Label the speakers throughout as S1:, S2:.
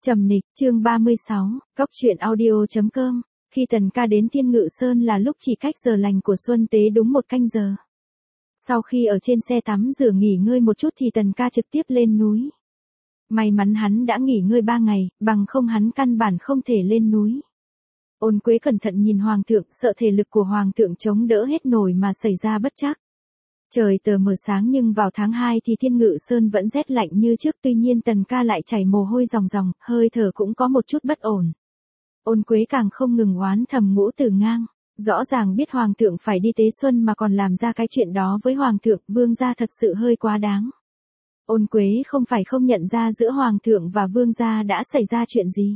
S1: Trầm Nịch, chương 36, Cóc truyện audio.com. Khi Tần Ca đến Thiên Ngự Sơn là lúc chỉ cách giờ lành của Xuân Tế đúng 1 canh giờ. Sau khi ở trên xe tắm rửa nghỉ ngơi một chút thì Tần Ca trực tiếp lên núi. May mắn hắn đã nghỉ ngơi 3 ngày, bằng không hắn căn bản không thể lên núi. Ôn Quế cẩn thận nhìn Hoàng thượng, sợ thể lực của Hoàng thượng chống đỡ hết nổi mà xảy ra bất trắc. Trời tờ mờ sáng nhưng vào tháng 2 thì Thiên Ngự Sơn vẫn rét lạnh như trước, tuy nhiên Tần Ca lại chảy mồ hôi ròng ròng, hơi thở cũng có một chút bất ổn. Ôn Quế càng không ngừng oán thầm Ngũ Tử Ngang, rõ ràng biết Hoàng thượng phải đi tế xuân mà còn làm ra cái chuyện đó với Hoàng thượng, Vương gia thật sự hơi quá đáng. Ôn Quế không phải không nhận ra giữa Hoàng thượng và Vương gia đã xảy ra chuyện gì.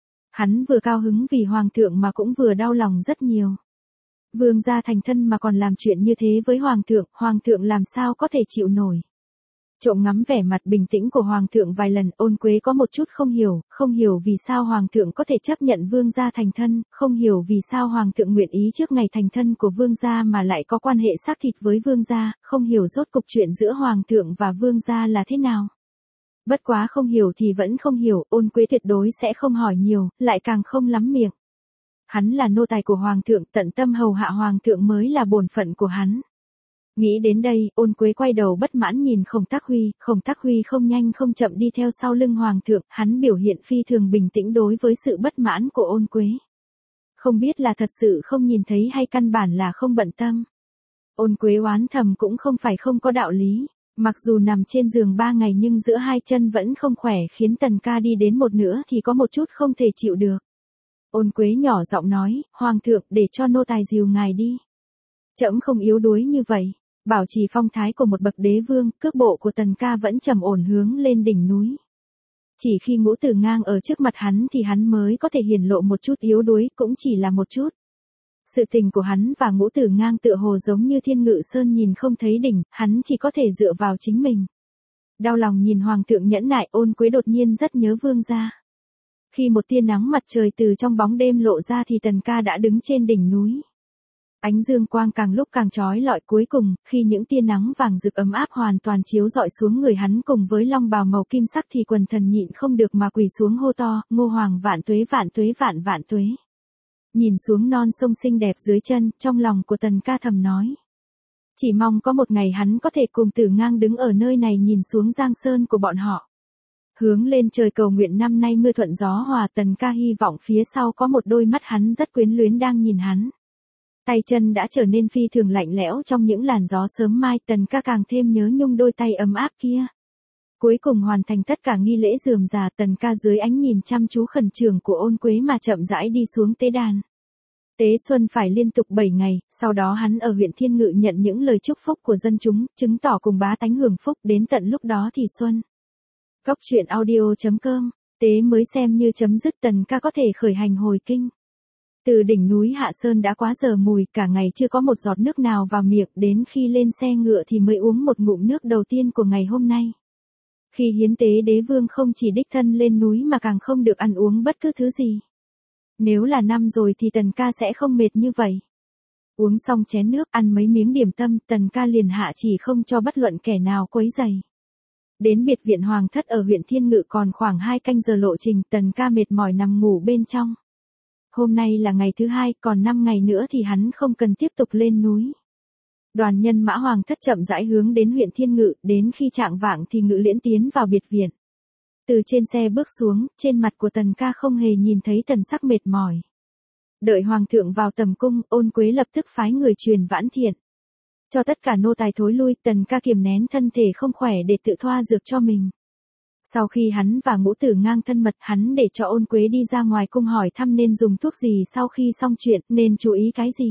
S1: Hắn vừa cao hứng vì Hoàng thượng mà cũng vừa đau lòng rất nhiều. Vương gia thành thân mà còn làm chuyện như thế với Hoàng thượng làm sao có thể chịu nổi. Trộm ngắm vẻ mặt bình tĩnh của Hoàng thượng vài lần, Ôn Quế có một chút không hiểu vì sao Hoàng thượng có thể chấp nhận Vương gia thành thân, không hiểu vì sao Hoàng thượng nguyện ý trước ngày thành thân của Vương gia mà lại có quan hệ xác thịt với Vương gia, không hiểu rốt cục chuyện giữa Hoàng thượng và Vương gia là thế nào. Bất quá không hiểu thì vẫn không hiểu, Ôn Quế tuyệt đối sẽ không hỏi nhiều, lại càng không lắm miệng. Hắn là nô tài của Hoàng thượng, tận tâm hầu hạ Hoàng thượng mới là bổn phận của hắn. Nghĩ đến đây, Ôn Quế quay đầu bất mãn nhìn Khổng Tác Huy không nhanh không chậm đi theo sau lưng Hoàng thượng, hắn biểu hiện phi thường bình tĩnh đối với sự bất mãn của Ôn Quế. Không biết là thật sự không nhìn thấy hay căn bản là không bận tâm. Ôn Quế oán thầm cũng không phải không có đạo lý, mặc dù nằm trên giường 3 ngày nhưng giữa hai chân vẫn không khỏe khiến Tần Ca đi đến một nửa thì có một chút không thể chịu được. Ôn Quế nhỏ giọng nói, Hoàng thượng để cho nô tài dìu ngài đi. Trẫm không yếu đuối như vậy, bảo trì phong thái của một bậc đế vương, cước bộ của Tần Ca vẫn trầm ổn hướng lên đỉnh núi. Chỉ khi Ngũ Tử Ngang ở trước mặt hắn thì hắn mới có thể hiển lộ một chút yếu đuối, cũng chỉ là một chút. Sự tình của hắn và Ngũ Tử Ngang tựa hồ giống như Thiên Ngự Sơn nhìn không thấy đỉnh, hắn chỉ có thể dựa vào chính mình. Đau lòng nhìn Hoàng thượng nhẫn nại, Ôn Quế đột nhiên rất nhớ Vương gia. Khi một tia nắng mặt trời từ trong bóng đêm lộ ra thì Tần Ca đã đứng trên đỉnh núi. Ánh dương quang càng lúc càng chói lọi, cuối cùng, khi những tia nắng vàng rực ấm áp hoàn toàn chiếu rọi xuống người hắn cùng với long bào màu kim sắc thì quần thần nhịn không được mà quỳ xuống hô to, Ngô Hoàng vạn tuế vạn tuế vạn vạn tuế. Nhìn xuống non sông xinh đẹp dưới chân, trong lòng của Tần Ca thầm nói. Chỉ mong có một ngày hắn có thể cùng Tử Ngang đứng ở nơi này nhìn xuống giang sơn của bọn họ. Hướng lên trời cầu nguyện năm nay mưa thuận gió hòa, Tần Ca hy vọng phía sau có một đôi mắt hắn rất quyến luyến đang nhìn hắn. Tay chân đã trở nên phi thường lạnh lẽo trong những làn gió sớm mai, Tần Ca càng thêm nhớ nhung đôi tay ấm áp kia. Cuối cùng hoàn thành tất cả nghi lễ rườm rà, Tần Ca dưới ánh nhìn chăm chú khẩn trường của Ôn Quế mà chậm rãi đi xuống tế đàn. Tế xuân phải liên tục 7 ngày, sau đó hắn ở huyện Thiên Ngự nhận những lời chúc phúc của dân chúng, chứng tỏ cùng bá tánh hưởng phúc, đến tận lúc đó thì xuân. Cóc truyện audio.com, tế mới xem như chấm dứt, Tần Ca có thể khởi hành hồi kinh. Từ đỉnh núi Hạ Sơn đã quá giờ mùi, cả ngày chưa có một giọt nước nào vào miệng, đến khi lên xe ngựa thì mới uống một ngụm nước đầu tiên của ngày hôm nay. Khi hiến tế đế vương không chỉ đích thân lên núi mà càng không được ăn uống bất cứ thứ gì. Nếu là năm rồi thì Tần Ca sẽ không mệt như vậy. Uống xong chén nước, ăn mấy miếng điểm tâm, Tần Ca liền hạ chỉ không cho bất luận kẻ nào quấy rầy. Đến biệt viện Hoàng thất ở huyện Thiên Ngự còn khoảng 2 canh giờ lộ trình, Tần Ca mệt mỏi nằm ngủ bên trong. Hôm nay là ngày thứ 2, còn 5 ngày nữa thì hắn không cần tiếp tục lên núi. Đoàn nhân mã Hoàng thất chậm rãi hướng đến huyện Thiên Ngự, đến khi chạng vạng thì Ngự Liễn tiến vào biệt viện. Từ trên xe bước xuống, trên mặt của Tần Ca không hề nhìn thấy thần sắc mệt mỏi. Đợi Hoàng thượng vào tầm cung, Ôn Quế lập tức phái người truyền vãn thiện. Cho tất cả nô tài thối lui, Tần Ca kiềm nén thân thể không khỏe để tự thoa dược cho mình. Sau khi hắn và Ngũ Tử Ngang thân mật, hắn để cho Ôn Quế đi ra ngoài cung hỏi thăm nên dùng thuốc gì, sau khi xong chuyện, nên chú ý cái gì.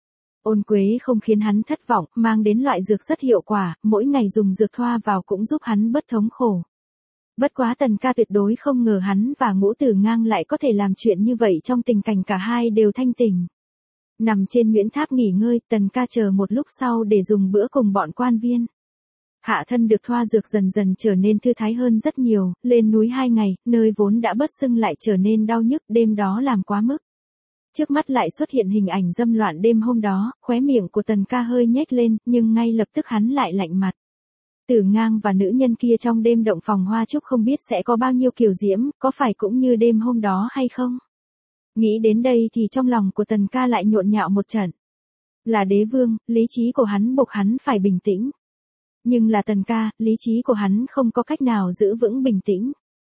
S1: Ôn Quế không khiến hắn thất vọng, mang đến loại dược rất hiệu quả, mỗi ngày dùng dược thoa vào cũng giúp hắn bớt thống khổ. Bất quá Tần Ca tuyệt đối không ngờ hắn và Ngũ Tử Ngang lại có thể làm chuyện như vậy trong tình cảnh cả hai đều thanh tỉnh. Nằm trên Nguyễn Tháp nghỉ ngơi, Tần Ca chờ một lúc sau để dùng bữa cùng bọn quan viên. Hạ thân được thoa dược dần dần trở nên thư thái hơn rất nhiều, lên núi 2 ngày, nơi vốn đã bớt sưng lại trở nên đau nhức, đêm đó làm quá mức. Trước mắt lại xuất hiện hình ảnh dâm loạn đêm hôm đó, khóe miệng của Tần Ca hơi nhếch lên, nhưng ngay lập tức hắn lại lạnh mặt. Tử Ngang và nữ nhân kia trong đêm động phòng hoa trúc không biết sẽ có bao nhiêu kiều diễm, có phải cũng như đêm hôm đó hay không? Nghĩ đến đây thì trong lòng của Tần Ca lại nhộn nhạo một trận. Là đế vương, lý trí của hắn buộc hắn phải bình tĩnh. Nhưng là Tần Ca, lý trí của hắn không có cách nào giữ vững bình tĩnh.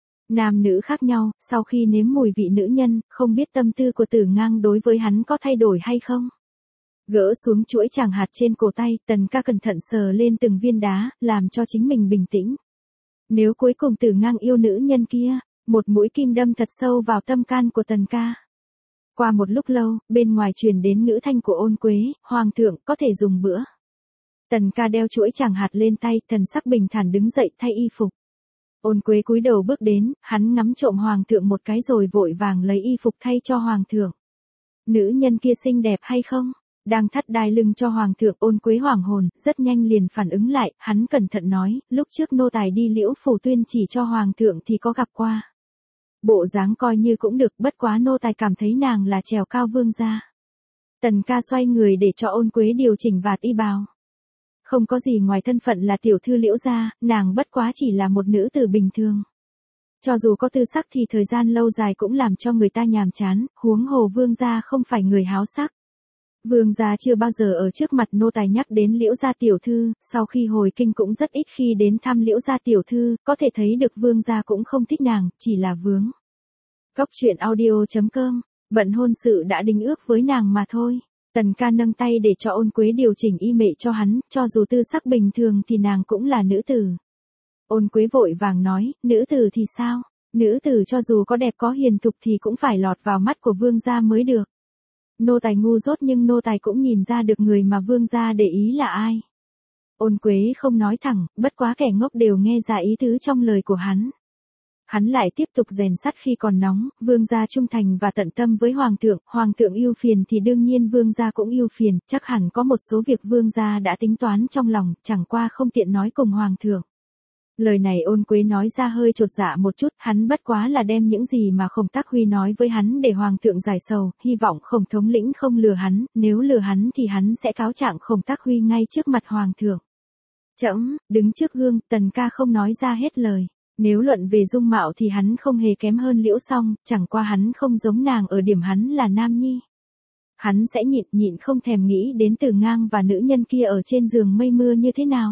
S1: Nam nữ khác nhau, sau khi nếm mùi vị nữ nhân, không biết tâm tư của Tử Ngang đối với hắn có thay đổi hay không? Gỡ xuống chuỗi tràng hạt trên cổ tay, Tần Ca cẩn thận sờ lên từng viên đá, làm cho chính mình bình tĩnh. Nếu cuối cùng Tử Ngang yêu nữ nhân kia, một mũi kim đâm thật sâu vào tâm can của Tần Ca. Qua một lúc lâu, bên ngoài truyền đến ngữ thanh của Ôn Quế, "Hoàng thượng có thể dùng bữa." Tần Ca đeo chuỗi tràng hạt lên tay, thần sắc bình thản đứng dậy thay y phục. Ôn Quế cúi đầu bước đến, hắn ngắm trộm Hoàng thượng một cái rồi vội vàng lấy y phục thay cho Hoàng thượng. Nữ nhân kia xinh đẹp hay không? Đang thắt đai lưng cho Hoàng thượng. Ôn Quế hoảng hồn, rất nhanh liền phản ứng lại, hắn cẩn thận nói, lúc trước nô tài đi Liễu Phủ tuyên chỉ cho Hoàng thượng thì có gặp qua. Bộ dáng coi như cũng được, bất quá nô tài cảm thấy nàng là trèo cao vương gia. Tần Ca xoay người để cho Ôn Quế điều chỉnh vạt y bào. Không có gì ngoài thân phận là tiểu thư Liễu gia, nàng bất quá chỉ là một nữ tử bình thường. Cho dù có tư sắc thì thời gian lâu dài cũng làm cho người ta nhàm chán, huống hồ vương gia không phải người háo sắc. Vương gia chưa bao giờ ở trước mặt nô tài nhắc đến Liễu gia tiểu thư, sau khi hồi kinh cũng rất ít khi đến thăm Liễu gia tiểu thư, có thể thấy được vương gia cũng không thích nàng, chỉ là vướng. Cốc truyện audio.com, bận hôn sự đã đính ước với nàng mà thôi. Tần Ca nâng tay để cho Ôn Quế điều chỉnh y mệ cho hắn, cho dù tư sắc bình thường thì nàng cũng là nữ tử. Ôn Quế vội vàng nói, nữ tử thì sao? Nữ tử cho dù có đẹp có hiền thục thì cũng phải lọt vào mắt của vương gia mới được. Nô tài ngu dốt nhưng nô tài cũng nhìn ra được người mà vương gia để ý là ai. Ôn Quế không nói thẳng, bất quá kẻ ngốc đều nghe ra ý tứ trong lời của hắn. Hắn lại tiếp tục rèn sắt khi còn nóng, vương gia trung thành và tận tâm với hoàng thượng yêu phiền thì đương nhiên vương gia cũng yêu phiền, chắc hẳn có một số việc vương gia đã tính toán trong lòng, chẳng qua không tiện nói cùng hoàng thượng. Lời này Ôn Quế nói ra hơi chột dạ một chút, hắn bất quá là đem những gì mà Khổng Tác Huy nói với hắn để hoàng thượng giải sầu, hy vọng Khổng thống lĩnh không lừa hắn, nếu lừa hắn thì hắn sẽ cáo trạng Khổng Tác Huy ngay trước mặt hoàng thượng. Trẫm, đứng trước gương, Tần Ca không nói ra hết lời. Nếu luận về dung mạo thì hắn không hề kém hơn Liễu Song, chẳng qua hắn không giống nàng ở điểm hắn là nam nhi. Hắn sẽ nhịn không thèm nghĩ đến Tử Ngang và nữ nhân kia ở trên giường mây mưa như thế nào.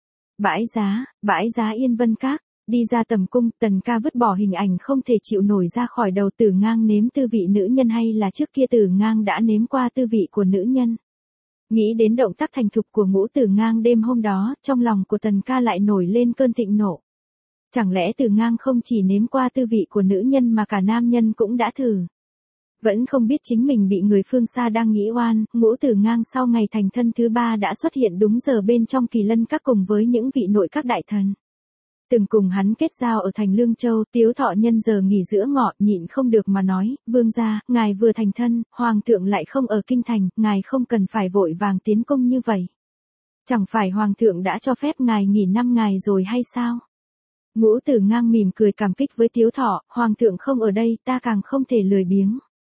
S1: Bãi giá Yên Vân Các, đi ra tầm cung, Tần Ca vứt bỏ hình ảnh không thể chịu nổi ra khỏi đầu. Tử Ngang nếm tư vị nữ nhân hay là trước kia Tử Ngang đã nếm qua tư vị của nữ nhân. Nghĩ đến động tác thành thục của Ngũ Tử Ngang đêm hôm đó, trong lòng của Tần Ca lại nổi lên cơn thịnh nộ. Chẳng lẽ Tử Ngang không chỉ nếm qua tư vị của nữ nhân mà cả nam nhân cũng đã thử. Vẫn không biết chính mình bị người phương xa đang nghĩ oan. Ngũ Tử Ngang sau ngày thành thân thứ 3 đã xuất hiện đúng giờ bên trong Kỳ Lân Các cùng với những vị nội các đại thần. Từng cùng hắn kết giao ở thành Lương Châu. Tiếu Thọ nhân giờ nghỉ giữa ngọ nhịn không được mà nói, vương gia, ngài vừa thành thân, hoàng thượng lại không ở kinh thành, ngài không cần phải vội vàng tiến cung như vậy. Chẳng phải hoàng thượng đã cho phép ngài nghỉ 5 ngày rồi hay sao? Ngũ Tử Ngang mỉm cười cảm kích với Tiếu Thọ, hoàng thượng không ở đây, ta càng không thể lười biếng.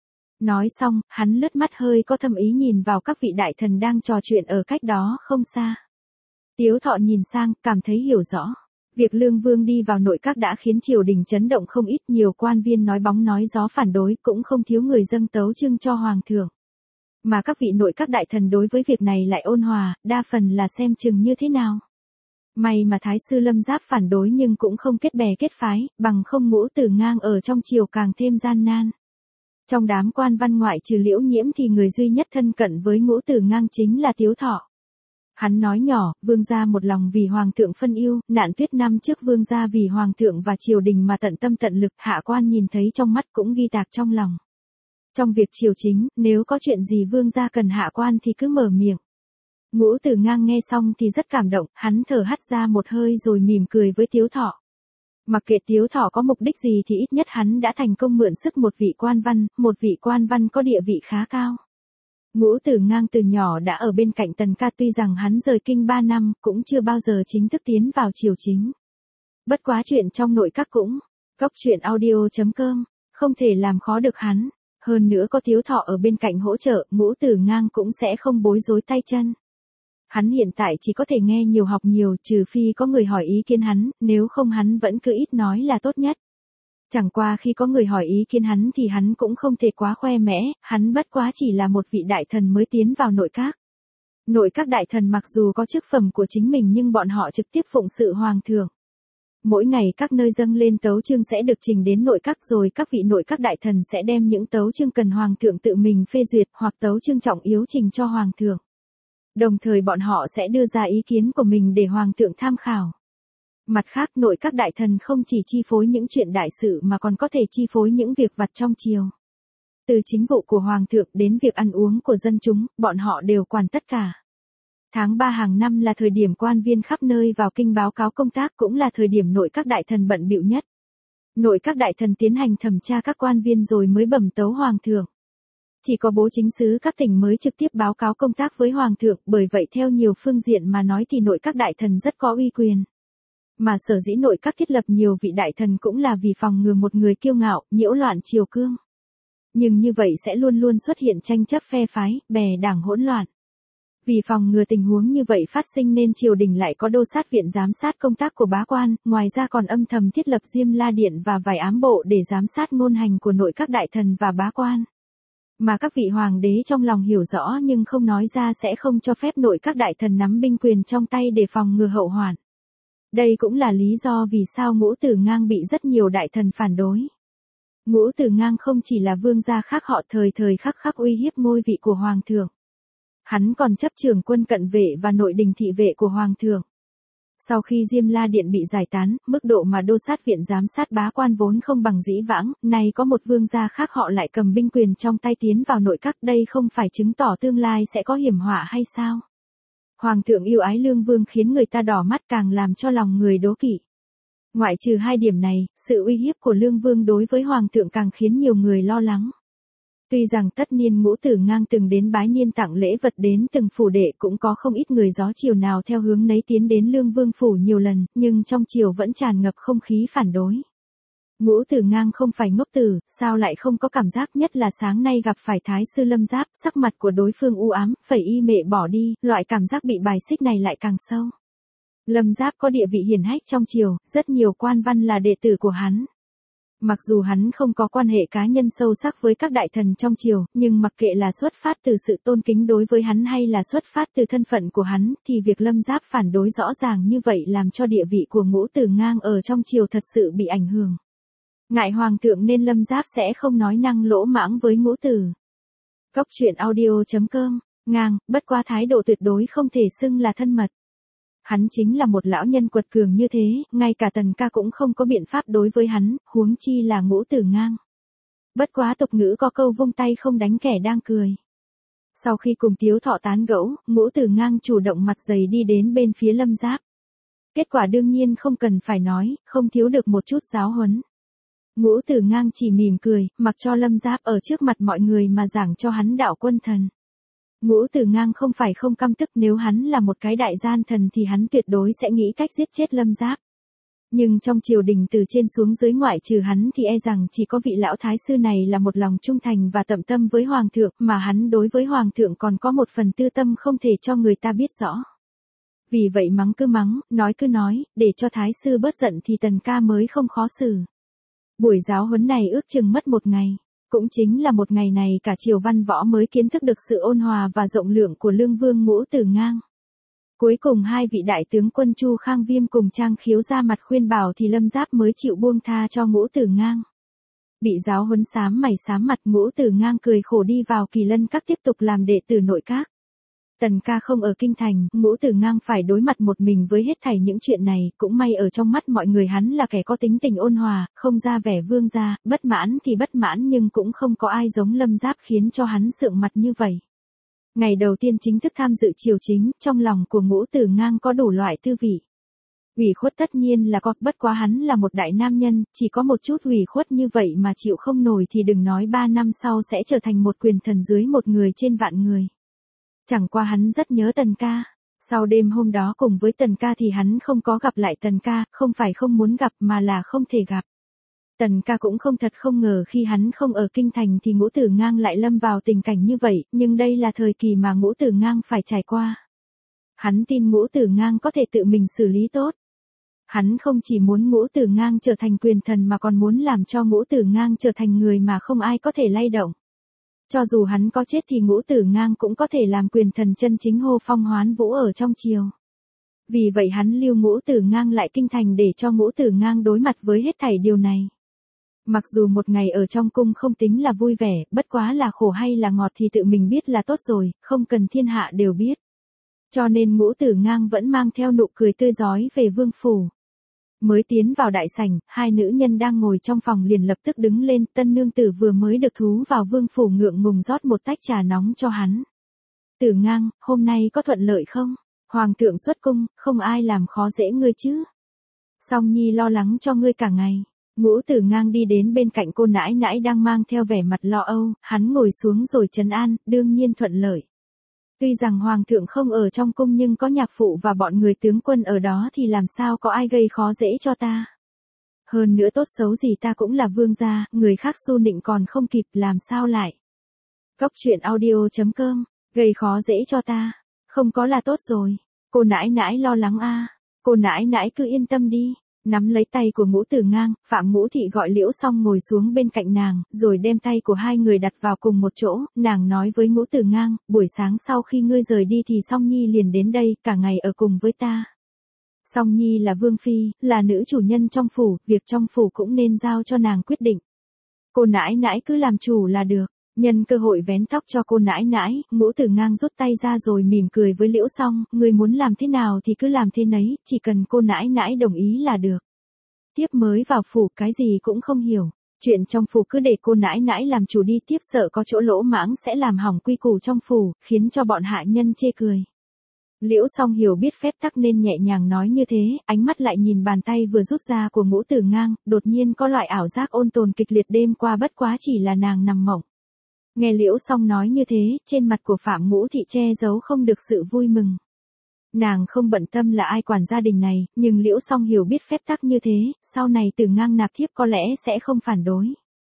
S1: Nói xong, hắn lướt mắt hơi có thâm ý nhìn vào các vị đại thần đang trò chuyện ở cách đó không xa. Tiếu Thọ nhìn sang, cảm thấy hiểu rõ. Việc Lương Vương đi vào nội các đã khiến triều đình chấn động không ít, nhiều quan viên nói bóng nói gió phản đối, cũng không thiếu người dâng tấu chương cho hoàng thượng. Mà các vị nội các đại thần đối với việc này lại ôn hòa, đa phần là xem chừng như thế nào. May mà Thái sư Lâm Giáp phản đối nhưng cũng không kết bè kết phái, bằng không Ngũ Tử Ngang ở trong triều càng thêm gian nan. Trong đám quan văn ngoại trừ Liễu Nhiễm thì người duy nhất thân cận với Ngũ Tử Ngang chính là Tiếu Thọ. Hắn nói nhỏ, vương gia một lòng vì hoàng thượng phân yêu, nạn tuyết năm trước vương gia vì hoàng thượng và triều đình mà tận tâm tận lực, hạ quan nhìn thấy trong mắt cũng ghi tạc trong lòng. Trong việc triều chính, nếu có chuyện gì vương gia cần hạ quan thì cứ mở miệng. Ngũ Tử Ngang nghe xong thì rất cảm động, hắn thở hắt ra một hơi rồi mỉm cười với Tiếu Thọ. Mặc kệ Tiếu Thọ có mục đích gì thì ít nhất hắn đã thành công mượn sức một vị quan văn có địa vị khá cao. Ngũ Tử Ngang từ nhỏ đã ở bên cạnh Tần Ca, tuy rằng hắn rời kinh 3 năm, cũng chưa bao giờ chính thức tiến vào triều chính. Bất quá chuyện trong nội các cũng, cốc truyện audio.com, không thể làm khó được hắn. Hơn nữa có Tiếu Thọ ở bên cạnh hỗ trợ, Ngũ Tử Ngang cũng sẽ không bối rối tay chân. Hắn hiện tại chỉ có thể nghe nhiều học nhiều, trừ phi có người hỏi ý kiến hắn, nếu không hắn vẫn cứ ít nói là tốt nhất. Chẳng qua khi có người hỏi ý kiến hắn thì hắn cũng không thể quá khoe mẽ, hắn bất quá chỉ là một vị đại thần mới tiến vào nội các. Nội các đại thần mặc dù có chức phẩm của chính mình nhưng bọn họ trực tiếp phụng sự hoàng thượng. Mỗi ngày các nơi dâng lên tấu chương sẽ được trình đến nội các, rồi các vị nội các đại thần sẽ đem những tấu chương cần hoàng thượng tự mình phê duyệt hoặc tấu chương trọng yếu trình cho hoàng thượng. Đồng thời bọn họ sẽ đưa ra ý kiến của mình để hoàng thượng tham khảo. Mặt khác, nội các đại thần không chỉ chi phối những chuyện đại sự mà còn có thể chi phối những việc vặt trong triều. Từ chính vụ của hoàng thượng đến việc ăn uống của dân chúng, bọn họ đều quản tất cả. Tháng 3 hàng năm là thời điểm quan viên khắp nơi vào kinh báo cáo công tác, cũng là thời điểm nội các đại thần bận bịu nhất. Nội các đại thần tiến hành thẩm tra các quan viên rồi mới bẩm tấu hoàng thượng. Chỉ có bố chính sứ các tỉnh mới trực tiếp báo cáo công tác với hoàng thượng, bởi vậy theo nhiều phương diện mà nói thì nội các đại thần rất có uy quyền. Mà sở dĩ nội các thiết lập nhiều vị đại thần cũng là vì phòng ngừa một người kiêu ngạo, nhiễu loạn triều cương. Nhưng như vậy sẽ luôn luôn xuất hiện tranh chấp phe phái, bè đảng hỗn loạn. Vì phòng ngừa tình huống như vậy phát sinh nên triều đình lại có đô sát viện giám sát công tác của bá quan, ngoài ra còn âm thầm thiết lập Diêm La Điện và vài ám bộ để giám sát ngôn hành của nội các đại thần và bá quan. Mà các vị hoàng đế trong lòng hiểu rõ nhưng không nói ra sẽ không cho phép nội các đại thần nắm binh quyền trong tay để phòng ngừa hậu hoạn. Đây cũng là lý do vì sao Ngũ Tử Ngang bị rất nhiều đại thần phản đối. Ngũ Tử Ngang không chỉ là vương gia khác họ thời thời khắc khắc uy hiếp ngôi vị của hoàng thượng. Hắn còn chấp trưởng quân cận vệ và nội đình thị vệ của hoàng thượng. Sau khi Diêm La Điện bị giải tán, mức độ mà đô sát viện giám sát bá quan vốn không bằng dĩ vãng, nay có một vương gia khác họ lại cầm binh quyền trong tay tiến vào nội các, đây không phải chứng tỏ tương lai sẽ có hiểm họa hay sao? Hoàng thượng yêu ái lương vương khiến người ta đỏ mắt, càng làm cho lòng người đố kỵ. Ngoại trừ hai điểm này, sự uy hiếp của lương vương đối với hoàng thượng càng khiến nhiều người lo lắng. Tuy rằng tất niên Ngũ Tử Ngang từng đến bái niên tặng lễ vật đến từng phủ đệ, cũng có không ít người gió chiều nào theo hướng nấy tiến đến lương vương phủ nhiều lần, nhưng trong triều vẫn tràn ngập không khí phản đối. Ngũ Tử Ngang không phải ngốc tử, sao lại không có cảm giác, nhất là sáng nay gặp phải Thái sư Lâm Giáp, sắc mặt của đối phương u ám, phẩy y mệ bỏ đi, loại cảm giác bị bài xích này lại càng sâu. Lâm Giáp có địa vị hiển hách trong triều, rất nhiều quan văn là đệ tử của hắn. Mặc dù hắn không có quan hệ cá nhân sâu sắc với các đại thần trong triều, nhưng mặc kệ là xuất phát từ sự tôn kính đối với hắn hay là xuất phát từ thân phận của hắn, thì việc Lâm Giáp phản đối rõ ràng như vậy làm cho địa vị của Ngũ Tử Ngang ở trong triều thật sự bị ảnh hưởng. Ngại hoàng thượng nên Lâm Giáp sẽ không nói năng lỗ mãng với Ngũ Tử. Góc truyện audio.com, Ngang, bất quá thái độ tuyệt đối không thể xưng là thân mật. Hắn chính là một lão nhân quật cường như thế, ngay cả Tần Ca cũng không có biện pháp đối với hắn, huống chi là Ngũ Tử Ngang. Bất quá tục ngữ có câu vung tay không đánh kẻ đang cười. Sau khi cùng Tiếu Thọ tán gẫu, Ngũ Tử Ngang chủ động mặt dày đi đến bên phía Lâm Giáp. Kết quả đương nhiên không cần phải nói, không thiếu được một chút giáo huấn. Ngũ Tử Ngang chỉ mỉm cười, mặc cho Lâm Giáp ở trước mặt mọi người mà giảng cho hắn đạo quân thần. Ngũ Tử Ngang không phải không căm tức, nếu hắn là một cái đại gian thần thì hắn tuyệt đối sẽ nghĩ cách giết chết Lâm Giáp. Nhưng trong triều đình từ trên xuống dưới ngoại trừ hắn thì e rằng chỉ có vị lão thái sư này là một lòng trung thành và tận tâm với hoàng thượng, mà hắn đối với hoàng thượng còn có một phần tư tâm không thể cho người ta biết rõ. Vì vậy mắng cứ mắng, nói cứ nói, để cho thái sư bớt giận thì Tần Ca mới không khó xử. Buổi giáo huấn này ước chừng mất một ngày. Cũng chính là một ngày này cả triều văn võ mới kiến thức được sự ôn hòa và rộng lượng của lương vương Ngũ Tử Ngang. Cuối cùng hai vị đại tướng quân Chu Khang Viêm cùng Trang Khiếu ra mặt khuyên bảo thì Lâm Giáp mới chịu buông tha cho Ngũ Tử Ngang. Bị giáo huấn xám mày xám mặt, Ngũ Tử Ngang cười khổ đi vào Kỳ Lân Các tiếp tục làm đệ tử nội các. Tần Ca không ở kinh thành, Ngũ Tử Ngang phải đối mặt một mình với hết thảy những chuyện này, cũng may ở trong mắt mọi người hắn là kẻ có tính tình ôn hòa, không ra vẻ vương gia, bất mãn thì bất mãn nhưng cũng không có ai giống Lâm Giáp khiến cho hắn sượng mặt như vậy. Ngày đầu tiên chính thức tham dự triều chính, trong lòng của Ngũ Tử Ngang có đủ loại tư vị. Ủy khuất tất nhiên là có, bất quá hắn là một đại nam nhân, chỉ có một chút ủy khuất như vậy mà chịu không nổi thì đừng nói 3 năm sau sẽ trở thành một quyền thần dưới một người trên vạn người. Chẳng qua hắn rất nhớ Tần Ca. Sau đêm hôm đó cùng với Tần Ca thì hắn không có gặp lại Tần Ca, không phải không muốn gặp mà là không thể gặp. Tần Ca cũng không thật không ngờ khi hắn không ở kinh thành thì Ngũ Tử Ngang lại lâm vào tình cảnh như vậy, nhưng đây là thời kỳ mà Ngũ Tử Ngang phải trải qua. Hắn tin Ngũ Tử Ngang có thể tự mình xử lý tốt. Hắn không chỉ muốn Ngũ Tử Ngang trở thành quyền thần mà còn muốn làm cho Ngũ Tử Ngang trở thành người mà không ai có thể lay động. Cho dù hắn có chết thì Ngũ Tử Ngang cũng có thể làm quyền thần chân chính hô phong hoán vũ ở trong triều. Vì vậy hắn lưu Ngũ Tử Ngang lại kinh thành để cho Ngũ Tử Ngang đối mặt với hết thảy điều này. Mặc dù một ngày ở trong cung không tính là vui vẻ, bất quá là khổ hay là ngọt thì tự mình biết là tốt rồi, không cần thiên hạ đều biết. Cho nên Ngũ Tử Ngang vẫn mang theo nụ cười tươi rói về vương phủ. Mới tiến vào đại sảnh, hai nữ nhân đang ngồi trong phòng liền lập tức đứng lên, tân nương tử vừa mới được thú vào vương phủ ngượng ngùng rót một tách trà nóng cho hắn. Tử Ngang, hôm nay có thuận lợi không? Hoàng thượng xuất cung, không ai làm khó dễ ngươi chứ? Song Nhi lo lắng cho ngươi cả ngày. Ngũ Tử Ngang đi đến bên cạnh cô nãi nãi đang mang theo vẻ mặt lo âu, hắn ngồi xuống rồi trấn an, đương nhiên thuận lợi. Tuy rằng Hoàng thượng không ở trong cung nhưng có nhạc phụ và bọn người tướng quân ở đó thì làm sao có ai gây khó dễ cho ta. Hơn nữa tốt xấu gì ta cũng là vương gia, người khác xu nịnh còn không kịp làm sao lại. Cóc truyện audio.com, gây khó dễ cho ta, không có là tốt rồi. Cô nãi nãi lo lắng a. Cô nãi nãi cứ yên tâm đi. Nắm lấy tay của Ngũ Tử Ngang, Phạm Ngũ Thị gọi Liễu Song ngồi xuống bên cạnh nàng, rồi đem tay của hai người đặt vào cùng một chỗ, nàng nói với Ngũ Tử Ngang, buổi sáng sau khi ngươi rời đi thì Song Nhi liền đến đây, cả ngày ở cùng với ta. Song Nhi là vương phi, là nữ chủ nhân trong phủ, việc trong phủ cũng nên giao cho nàng quyết định. Cô nãi nãi cứ làm chủ là được. Nhân cơ hội vén tóc cho cô nãi nãi, Ngũ Tử Ngang rút tay ra rồi mỉm cười với Liễu Song, ngươi muốn làm thế nào thì cứ làm thế nấy, chỉ cần cô nãi nãi đồng ý là được. Tiếp mới vào phủ cái gì cũng không hiểu, chuyện trong phủ cứ để cô nãi nãi làm chủ đi, tiếp sợ có chỗ lỗ mãng sẽ làm hỏng quy củ trong phủ, khiến cho bọn hạ nhân chê cười. Liễu Song hiểu biết phép tắc nên nhẹ nhàng nói như thế, ánh mắt lại nhìn bàn tay vừa rút ra của Ngũ Tử Ngang, đột nhiên có loại ảo giác ôn tồn kịch liệt đêm qua bất quá chỉ là nàng nằm mộng. Nghe Liễu Song nói như thế, trên mặt của Phạm Ngũ Thị che giấu không được sự vui mừng. Nàng không bận tâm là ai quản gia đình này, nhưng Liễu Song hiểu biết phép tắc như thế, sau này Tử Ngang nạp thiếp có lẽ sẽ không phản đối.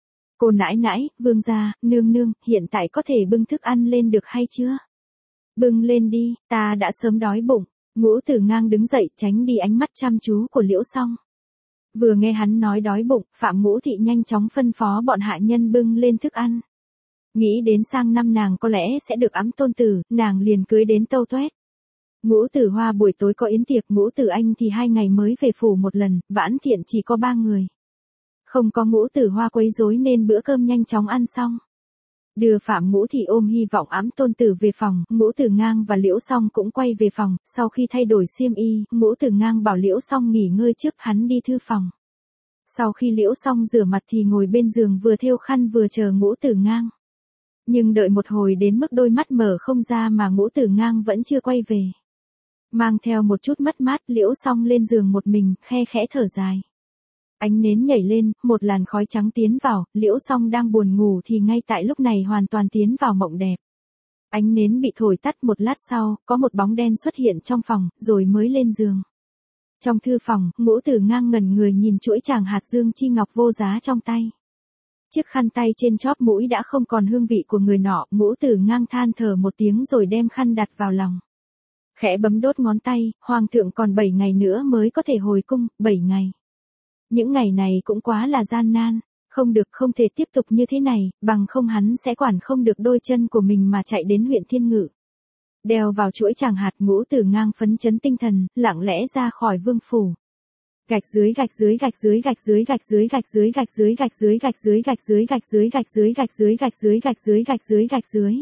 S1: Cô nãi nãi, vương gia, nương nương, hiện tại có thể bưng thức ăn lên được hay chưa? Bưng lên đi, ta đã sớm đói bụng. Ngũ Tử Ngang đứng dậy tránh đi ánh mắt chăm chú của Liễu Song. Vừa nghe hắn nói đói bụng, Phạm Ngũ Thị nhanh chóng phân phó bọn hạ nhân bưng lên thức ăn. Nghĩ đến sang năm nàng có lẽ sẽ được ẵm tôn tử, nàng liền cưới đến tâu toét. Ngũ Tử Hoa buổi tối có yến tiệc, Ngũ Tử Anh thì 2 ngày mới về phủ một lần, Vãn Thiện chỉ có 3 người. Không có Ngũ Tử Hoa quấy rối nên bữa cơm nhanh chóng ăn xong. Đưa Phạm Ngũ Thị ôm hy vọng ẵm tôn tử về phòng, Ngũ Tử Ngang và Liễu Song cũng quay về phòng, sau khi thay đổi xiêm y, Ngũ Tử Ngang bảo Liễu Song nghỉ ngơi trước, hắn đi thư phòng. Sau khi Liễu Song rửa mặt thì ngồi bên giường vừa thêu khăn vừa chờ Ngũ Tử Ngang. Nhưng đợi một hồi đến mức đôi mắt mở không ra mà Ngũ Tử Ngang vẫn chưa quay về. Mang theo một chút mất mát, Liễu Song lên giường một mình, khe khẽ thở dài. Ánh nến nhảy lên, một làn khói trắng tiến vào, Liễu Song đang buồn ngủ thì ngay tại lúc này hoàn toàn tiến vào mộng đẹp. Ánh nến bị thổi tắt một lát sau, có một bóng đen xuất hiện trong phòng, rồi mới lên giường. Trong thư phòng, Ngũ Tử Ngang ngẩn người nhìn chuỗi tràng hạt dương chi ngọc vô giá trong tay. Chiếc khăn tay trên chóp mũi đã không còn hương vị của người nọ, Ngũ Tử Ngang than thở một tiếng rồi đem khăn đặt vào lòng. Khẽ bấm đốt ngón tay, Hoàng thượng còn 7 ngày nữa mới có thể hồi cung, 7 ngày. Những ngày này cũng quá là gian nan, không được, không thể tiếp tục như thế này, bằng không hắn sẽ quản không được đôi chân của mình mà chạy đến huyện Thiên Ngự. Đeo vào chuỗi tràng hạt, Ngũ Tử Ngang phấn chấn tinh thần, lặng lẽ ra khỏi vương phủ. Gạch dưới gạch dưới gạch dưới gạch dưới gạch dưới gạch dưới gạch dưới gạch dưới gạch dưới gạch dưới gạch dưới gạch dưới gạch dưới gạch dưới gạch dưới gạch dưới gạch dưới.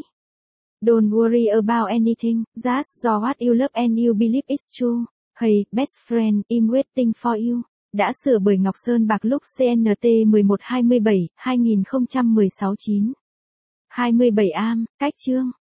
S1: Don't worry about anything, just do what you love and you believe it's true. Hey, best friend, I'm waiting for you. Đã sửa bởi Ngọc Sơn Bạc lúc CNT 1127, 2016 9. 27 am, cách chương.